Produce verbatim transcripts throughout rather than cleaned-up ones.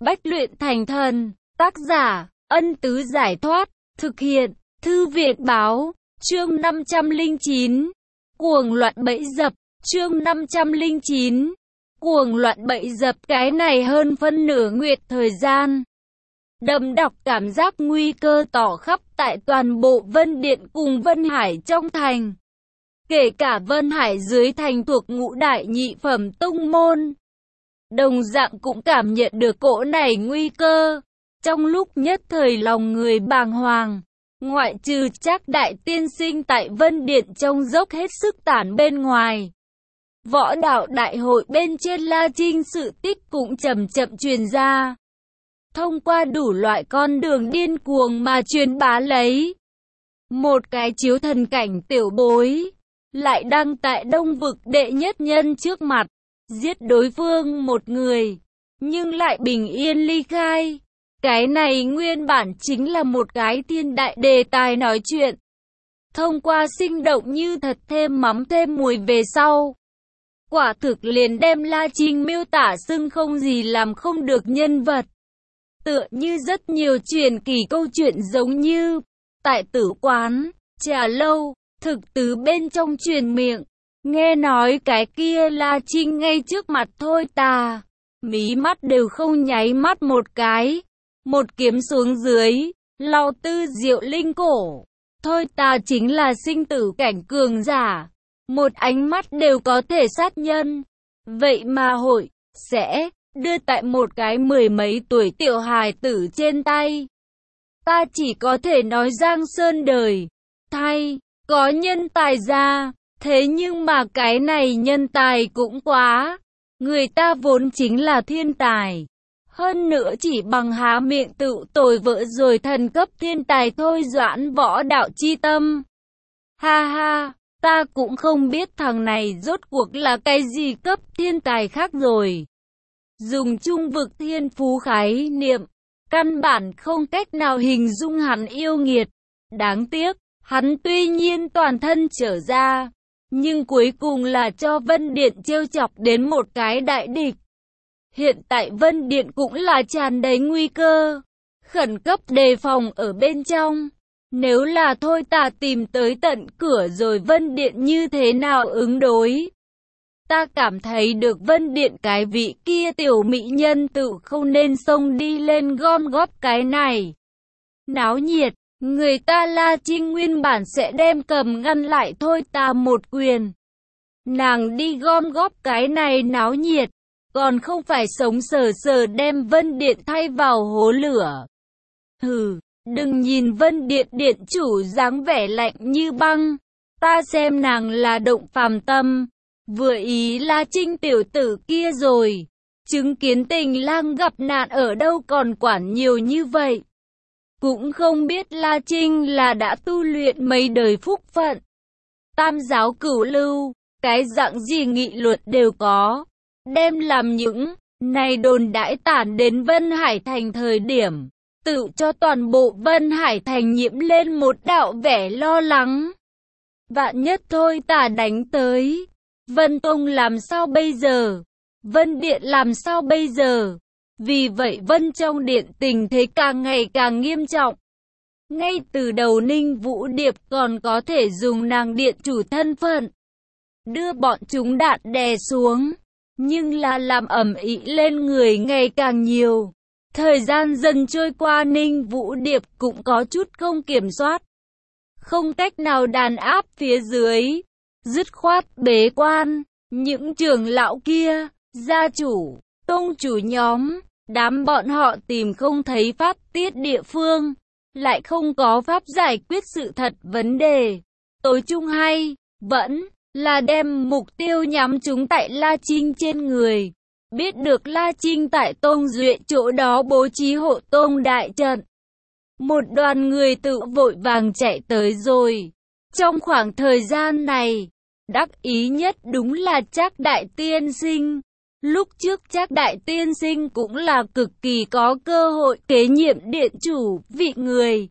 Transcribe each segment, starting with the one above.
Bách luyện thành thần. Tác giả, Ân Tứ Giải Thoát. Thực hiện, Thư viện Báo. Chương năm trăm lẻ chín. Cuồng loạn bẫy dập. Chương năm trăm lẻ chín. Cuồng loạn bẫy dập. Cái này hơn phân nửa nguyệt thời gian. Đậm đặc cảm giác nguy cơ tỏ khắp tại toàn bộ Vân Điện cùng Vân Hải trong thành. Kể cả Vân Hải dưới thành thuộc ngũ đại nhị phẩm tông môn. Đồng dạng cũng cảm nhận được cỗ này nguy cơ. Trong lúc nhất thời lòng người bàng hoàng. Ngoại trừ Trác đại tiên sinh tại Vân Điện trông dốc hết sức tản bên ngoài. Võ đạo đại hội bên trên La Trinh sự tích cũng chậm chậm truyền ra. Thông qua đủ loại con đường điên cuồng mà truyền bá lấy. Một cái chiếu thần cảnh tiểu bối. Lại đăng tại Đông Vực đệ nhất nhân trước mặt. Giết đối phương một người. Nhưng lại bình yên ly khai. Cái này nguyên bản chính là một cái thiên đại đề tài nói chuyện. Thông qua sinh động như thật thêm mắm thêm muối về sau. Quả thực liền đem La Trinh miêu tả xưng không gì làm không được nhân vật. Tựa như rất nhiều truyền kỳ câu chuyện giống như tại tử quán, trà lâu, thực tứ bên trong truyền miệng. Nghe nói cái kia La Trinh ngay trước mặt thôi tà. Mí mắt đều không nháy mắt một cái. Một kiếm xuống dưới, lau tư diệu linh cổ. Thôi tà chính là sinh tử cảnh cường giả. Một ánh mắt đều có thể sát nhân. Vậy mà hội, sẽ, đưa tại một cái mười mấy tuổi tiểu hài tử trên tay. Ta chỉ có thể nói Giang Sơn đời. Thay, có nhân tài ra. Thế nhưng mà cái này nhân tài cũng quá. Người ta vốn chính là thiên tài. Hơn nữa chỉ bằng há miệng tự tội vỡ rồi thần cấp thiên tài thôi doãn võ đạo chi tâm. Ha ha, ta cũng không biết thằng này rốt cuộc là cái gì cấp thiên tài khác rồi. Dùng trung vực thiên phú khái niệm, căn bản không cách nào hình dung hắn yêu nghiệt. Đáng tiếc, hắn tuy nhiên toàn thân trở ra, nhưng cuối cùng là cho Vân Điện trêu chọc đến một cái đại địch. Hiện tại Vân Điện cũng là tràn đầy nguy cơ, khẩn cấp đề phòng ở bên trong. Nếu là thôi tà tìm tới tận cửa rồi Vân Điện như thế nào ứng đối? Ta cảm thấy được Vân Điện cái vị kia tiểu mỹ nhân tự không nên xông đi lên gom góp cái này. Náo nhiệt, người ta La Trinh nguyên bản sẽ đem cầm ngăn lại thôi tà một quyền. Nàng đi gom góp cái này náo nhiệt. Còn không phải sống sờ sờ đem Vân Điện thay vào hố lửa. Hừ, đừng nhìn Vân Điện điện chủ dáng vẻ lạnh như băng. Ta xem nàng là động phàm tâm. Vừa ý La Trinh tiểu tử kia rồi. Chứng kiến tình lang gặp nạn ở đâu còn quản nhiều như vậy. Cũng không biết La Trinh là đã tu luyện mấy đời phúc phận. Tam giáo cửu lưu, cái dạng gì nghị luật đều có. Đem làm những này đồn đãi tản đến Vân Hải Thành thời điểm, tự cho toàn bộ Vân Hải Thành nhiễm lên một đạo vẻ lo lắng. Vạn nhất thôi tà đánh tới, Vân Tông làm sao bây giờ? Vân Điện làm sao bây giờ? Vì vậy Vân trong điện tình thế càng ngày càng nghiêm trọng. Ngay từ đầu Ninh Vũ Điệp còn có thể dùng nàng điện chủ thân phận, đưa bọn chúng đạn đè xuống. Nhưng là làm ầm ĩ lên người ngày càng nhiều. Thời gian dần trôi qua Ninh Vũ Điệp cũng có chút không kiểm soát. Không cách nào đàn áp phía dưới. Dứt khoát bế quan. Những trưởng lão kia, gia chủ, tông chủ nhóm, đám bọn họ tìm không thấy pháp tiết địa phương. Lại không có pháp giải quyết sự thật vấn đề. Tối chung hay, vẫn là đem mục tiêu nhắm chúng tại La Trinh trên người. Biết được La Trinh tại Tôn Duệ chỗ đó bố trí hộ tông đại trận. Một đoàn người tự vội vàng chạy tới rồi. Trong khoảng thời gian này, đắc ý nhất đúng là Trác đại tiên sinh. Lúc trước Trác đại tiên sinh cũng là cực kỳ có cơ hội kế nhiệm điện chủ vị người.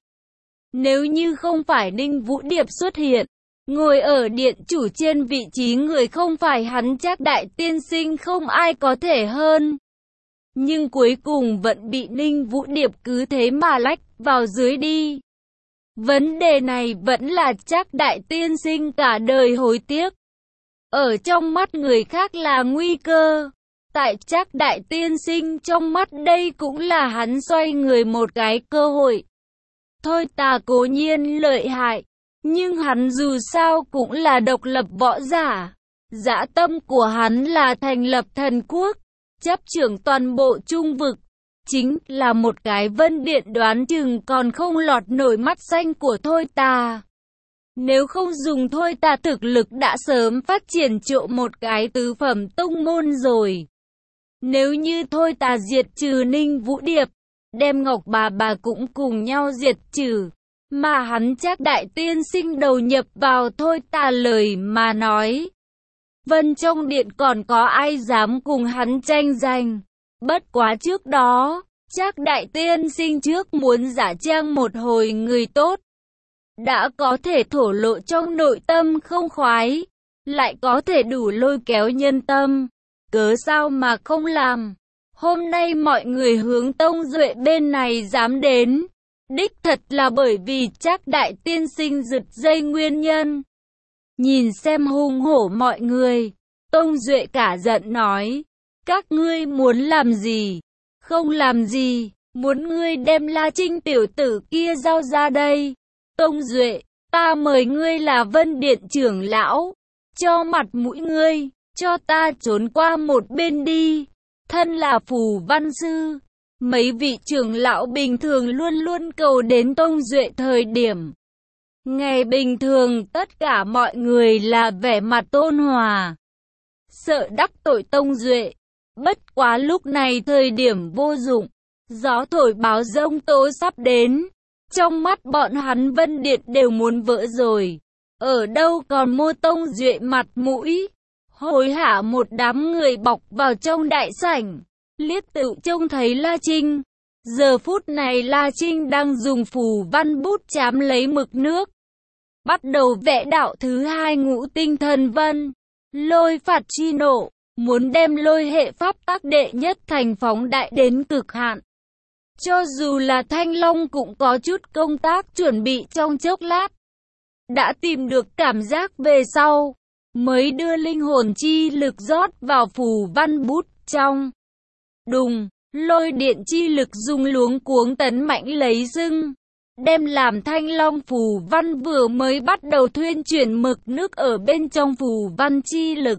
Nếu như không phải Ninh Vũ Điệp xuất hiện, ngồi ở điện chủ trên vị trí người không phải hắn Trác đại tiên sinh không ai có thể hơn. nhưng cuối cùng vẫn bị Ninh Vũ Điệp cứ thế mà lách vào dưới đi. Vấn đề này vẫn là Trác đại tiên sinh cả đời hối tiếc. Ở trong mắt người khác là nguy cơ, tại Trác đại tiên sinh trong mắt đây cũng là hắn xoay người một cái cơ hội. Thôi Tà cố nhiên lợi hại, nhưng hắn dù sao cũng là độc lập võ giả. Dã tâm của hắn là thành lập thần quốc, chấp trưởng toàn bộ trung vực. Chính là một cái Vân Điện đoán chừng còn không lọt nổi mắt xanh của Thôi Tà. Nếu không dùng Thôi Tà thực lực đã sớm phát triển trộm một cái tứ phẩm tông môn rồi. Nếu như Thôi Tà diệt trừ Ninh Vũ Điệp, đem Ngọc bà bà cũng cùng nhau diệt trừ, mà hắn Trác đại tiên sinh đầu nhập vào Thôi Tà lời mà nói. Vân trong điện còn có ai dám cùng hắn tranh giành. Bất quá trước đó, Trác đại tiên sinh trước muốn giả trang một hồi người tốt. Đã có thể thổ lộ trong nội tâm không khoái, lại có thể đủ lôi kéo nhân tâm. Cớ sao mà không làm. Hôm nay mọi người hướng Tông Duệ bên này dám đến. Đích thật là bởi vì Trác đại tiên sinh giật dây nguyên nhân. Nhìn xem hung hổ mọi người, Tông Duệ cả giận nói. Các ngươi muốn làm gì? Không làm gì, muốn ngươi đem La Trinh tiểu tử kia giao ra đây. Tông Duệ, ta mời ngươi là Vân Điện trưởng lão. Cho mặt mũi ngươi, cho ta trốn qua một bên đi. Thân là phù văn sư, mấy vị trưởng lão bình thường luôn luôn cầu đến Tông Duệ thời điểm. Ngày bình thường tất cả mọi người là vẻ mặt tôn hòa, sợ đắc tội Tông Duệ. Bất quá lúc này thời điểm vô dụng, gió thổi báo giông tố sắp đến. Trong mắt bọn hắn Vân Điện đều muốn vỡ rồi. Ở đâu còn Mô Tông Duệ mặt mũi. Hối hả một đám người bọc vào trong đại sảnh, liếc tự trông thấy La Trinh. Giờ phút này La Trinh đang dùng phù văn bút chám lấy mực nước, bắt đầu vẽ đạo thứ hai ngũ tinh thần vân, lôi phạt chi nộ, muốn đem lôi hệ pháp tắc đệ nhất thành phóng đại đến cực hạn. Cho dù là Thanh Long cũng có chút công tác chuẩn bị trong chốc lát. Đã tìm được cảm giác về sau, mới đưa linh hồn chi lực rót vào phù văn bút trong. Đùng, lôi điện chi lực dùng luống cuống tấn mạnh lấy dưng, đem làm Thanh Long phù văn vừa mới bắt đầu thuyên chuyển mực nước ở bên trong phù văn chi lực.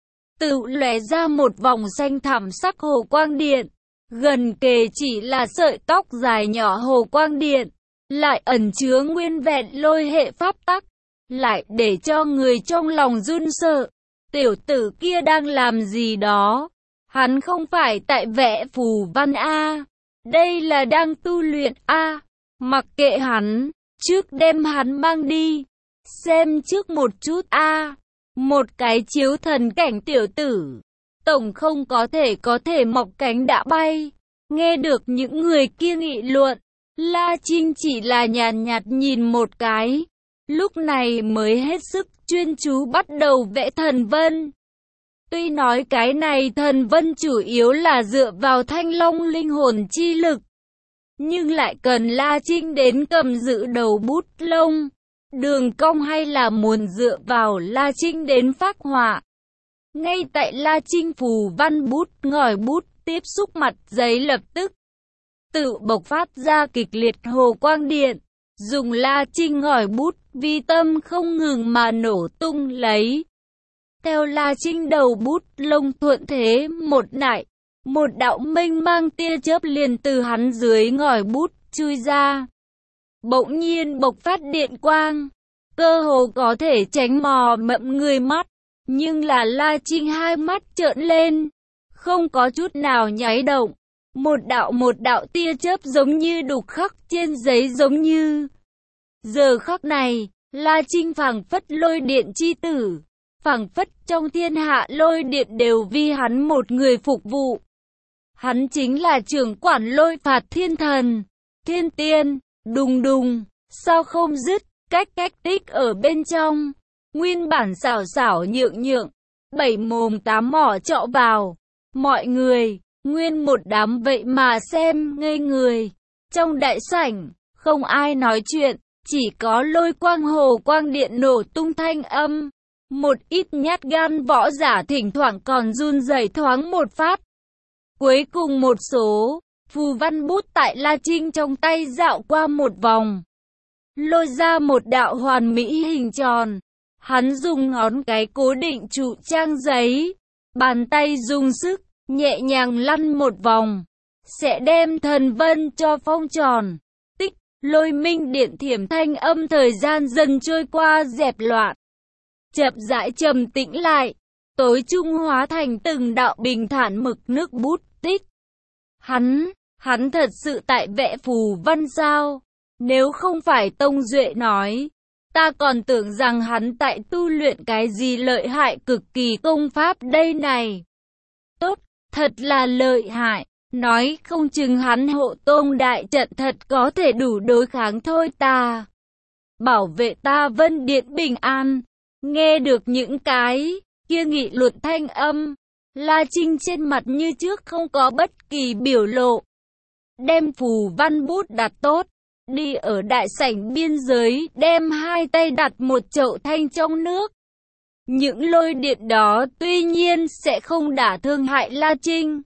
Tự lóe ra một vòng xanh thẳm sắc hồ quang điện, gần kề chỉ là sợi tóc dài nhỏ hồ quang điện, lại ẩn chứa nguyên vẹn lôi hệ pháp tắc, lại để cho người trong lòng run sợ. Tiểu tử kia đang làm gì đó? Hắn không phải tại vẽ phù văn A, đây là đang tu luyện A. Mặc kệ hắn, trước đem hắn mang đi, xem trước một chút A. Một cái chiếu thần cảnh tiểu tử, tổng không có thể có thể mọc cánh đã bay. Nghe được những người kia nghị luận, La Trinh chỉ là nhàn nhạt nhìn một cái, lúc này mới hết sức chuyên chú bắt đầu vẽ thần vân. Tuy nói cái này thần vân chủ yếu là dựa vào Thanh Long linh hồn chi lực, nhưng lại cần La Trinh đến cầm giữ đầu bút lông, đường cong hay là muốn dựa vào La Trinh đến phác họa. Ngay tại La Trinh phù văn bút ngòi bút tiếp xúc mặt giấy lập tức tự bộc phát ra kịch liệt hồ quang điện, dùng La Trinh ngòi bút vi tâm không ngừng mà nổ tung lấy. Theo La Trinh đầu bút lông thuận thế một nại, một đạo mênh mang tia chớp liền từ hắn dưới ngòi bút chui ra. Bỗng nhiên bộc phát điện quang, cơ hồ có thể tránh mò mậm người mắt, nhưng là La Trinh hai mắt trợn lên, không có chút nào nháy động. Một đạo một đạo tia chớp giống như đục khắc trên giấy giống như. Giờ khắc này, La Trinh phảng phất lôi điện chi tử, phảng phất trong thiên hạ lôi điện đều vì hắn một người phục vụ. Hắn chính là trưởng quản lôi phạt thiên thần, thiên tiên, đùng đùng, sao không dứt, cách cách tích ở bên trong. Nguyên bản xảo xảo nhượng nhượng, bảy mồm tám mỏ trọ vào. Mọi người, Nguyên một đám vậy mà xem ngây người. Trong đại sảnh, không ai nói chuyện, chỉ có lôi quang hồ quang điện nổ tung thanh âm. Một ít nhát gan võ giả thỉnh thoảng còn run rẩy thoáng một phát. Cuối cùng một số phù văn bút tại La Trinh trong tay dạo qua một vòng, lôi ra một đạo hoàn mỹ hình tròn. Hắn dùng ngón cái cố định trụ trang giấy, bàn tay dùng sức nhẹ nhàng lăn một vòng, sẽ đem thần vân cho phong tròn. Tích, lôi minh điện thiểm thanh âm thời gian dần trôi qua dẹp loạn, chậm rãi trầm tĩnh lại, tối trung hóa thành từng đạo bình thản mực nước bút tích. Hắn, hắn thật sự tại vẽ phù văn sao? Nếu không phải Tông Duệ nói, ta còn tưởng rằng hắn tại tu luyện cái gì lợi hại cực kỳ công pháp đây này. Tốt, thật là lợi hại, nói không chừng hắn hộ tông đại trận thật có thể đủ đối kháng thôi ta. Bảo vệ ta Vân Điện bình an. Nghe được những cái kia nghị luận thanh âm, La Trinh trên mặt như trước không có bất kỳ biểu lộ. Đem phù văn bút đặt tốt, đi ở đại sảnh biên giới, đem hai tay đặt một chậu thanh trong nước. Những lôi điện đó tuy nhiên sẽ không đả thương hại La Trinh,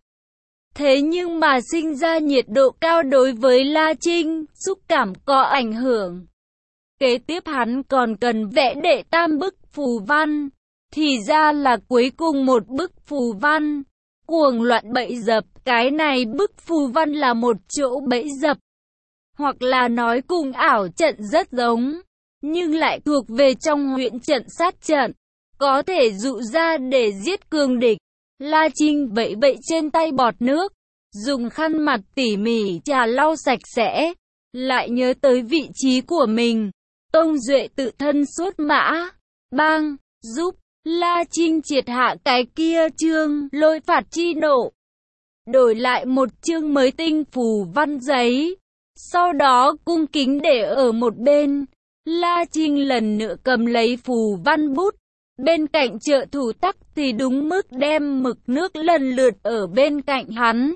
thế nhưng mà sinh ra nhiệt độ cao đối với La Trinh, xúc cảm có ảnh hưởng. Kế tiếp hắn còn cần vẽ đệ tam bức phù văn, thì ra là cuối cùng một bức phù văn. Cuồng loạn bẫy dập, cái này bức phù văn là một chỗ bẫy dập, hoặc là nói cùng ảo trận rất giống, nhưng lại thuộc về trong huyễn trận sát trận, có thể dụ ra để giết cường địch. La Trinh vẫy vẫy trên tay bọt nước, dùng khăn mặt tỉ mỉ trà lau sạch sẽ, lại nhớ tới vị trí của mình. Tông Duệ tự thân xuất mã, bang, giúp La Trinh triệt hạ cái kia chương lôi phạt chi nộ, đổi lại một chương mới tinh phù văn giấy, sau đó cung kính để ở một bên. La Trinh lần nữa cầm lấy phù văn bút, bên cạnh trợ thủ tắc thì đúng mức đem mực nước lần lượt ở bên cạnh hắn.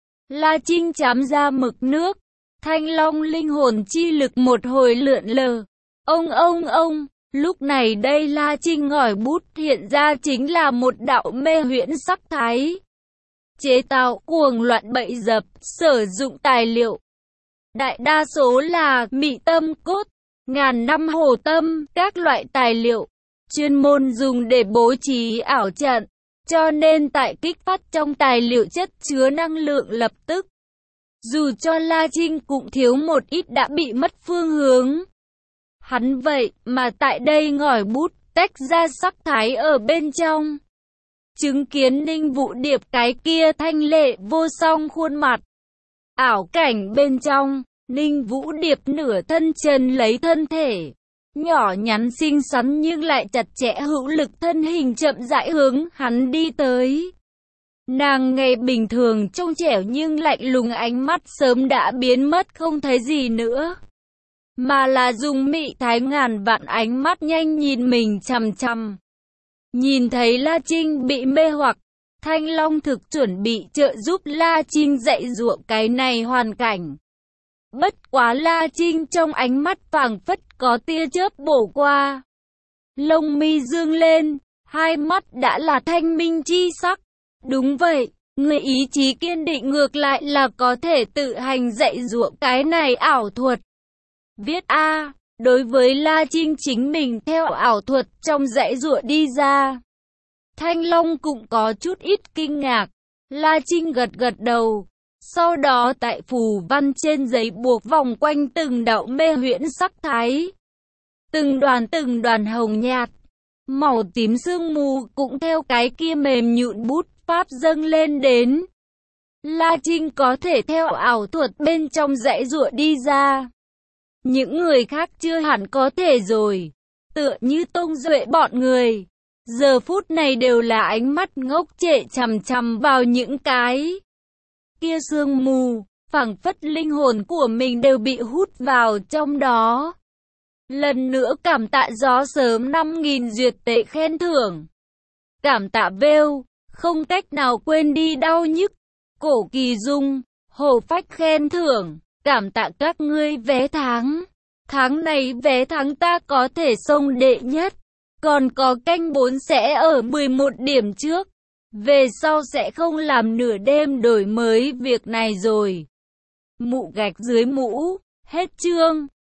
La Trinh chám ra mực nước, thanh long linh hồn chi lực một hồi lượn lờ. Ông ông ông, lúc này đây La Trinh ngòi bút hiện ra chính là một đạo mê huyễn sắc thái. Chế tạo cuồng loạn bẫy dập, sử dụng tài liệu đại đa số là mị tâm cốt, ngàn năm hồ tâm, các loại tài liệu chuyên môn dùng để bố trí ảo trận, cho nên tại kích phát trong tài liệu chất chứa năng lượng lập tức. Dù cho La Trinh cũng thiếu một ít đã bị mất phương hướng. Hắn vậy mà tại đây ngòi bút tách ra sắc thái ở bên trong. Chứng kiến Ninh Vũ Điệp cái kia thanh lệ vô song khuôn mặt. Ảo cảnh bên trong, Ninh Vũ Điệp nửa thân chân lấy thân thể nhỏ nhắn xinh xắn nhưng lại chặt chẽ hữu lực thân hình chậm rãi hướng hắn đi tới. Nàng ngày bình thường trông trẻo nhưng lạnh lùng ánh mắt sớm đã biến mất không thấy gì nữa, mà là dùng mị thái ngàn vạn ánh mắt nhanh nhìn mình chằm chằm. Nhìn thấy La Trinh bị mê hoặc, Thanh Long thực chuẩn bị trợ giúp La Trinh dạy dụa cái này hoàn cảnh. Bất quá La Trinh trong ánh mắt phảng phất có tia chớp bổ qua. Lông mi dương lên, hai mắt đã là thanh minh chi sắc. Đúng vậy, người ý chí kiên định ngược lại là có thể tự hành dạy dụa cái này ảo thuật. Viết A, đối với La Trinh chính mình theo ảo thuật trong dạy dụa đi ra. Thanh Long cũng có chút ít kinh ngạc. La Trinh gật gật đầu. Sau đó tại phù văn trên giấy buộc vòng quanh từng đạo mê huyễn sắc thái. Từng đoàn từng đoàn hồng nhạt, màu tím sương mù cũng theo cái kia mềm nhũn bút pháp dâng lên đến. La Trinh có thể theo ảo thuật bên trong dãy dụa đi ra. Những người khác chưa hẳn có thể rồi. Tựa như Tông Duệ bọn người, giờ phút này đều là ánh mắt ngốc trệ chằm chằm vào những cái kia sương mù, phảng phất linh hồn của mình đều bị hút vào trong đó. Lần nữa cảm tạ gió sớm năm nghìn duyệt tệ khen thưởng. Cảm tạ Vêu, không cách nào quên đi đau nhức. Cổ Kỳ Dung, Hồ Phách khen thưởng, cảm tạ các ngươi vé tháng. Tháng này vé tháng ta có thể xông đệ nhất. Còn có canh bốn sẽ ở mười một điểm trước. Về sau sẽ không làm nửa đêm đổi mới việc này rồi. Mụ gạch dưới mũ, hết chương.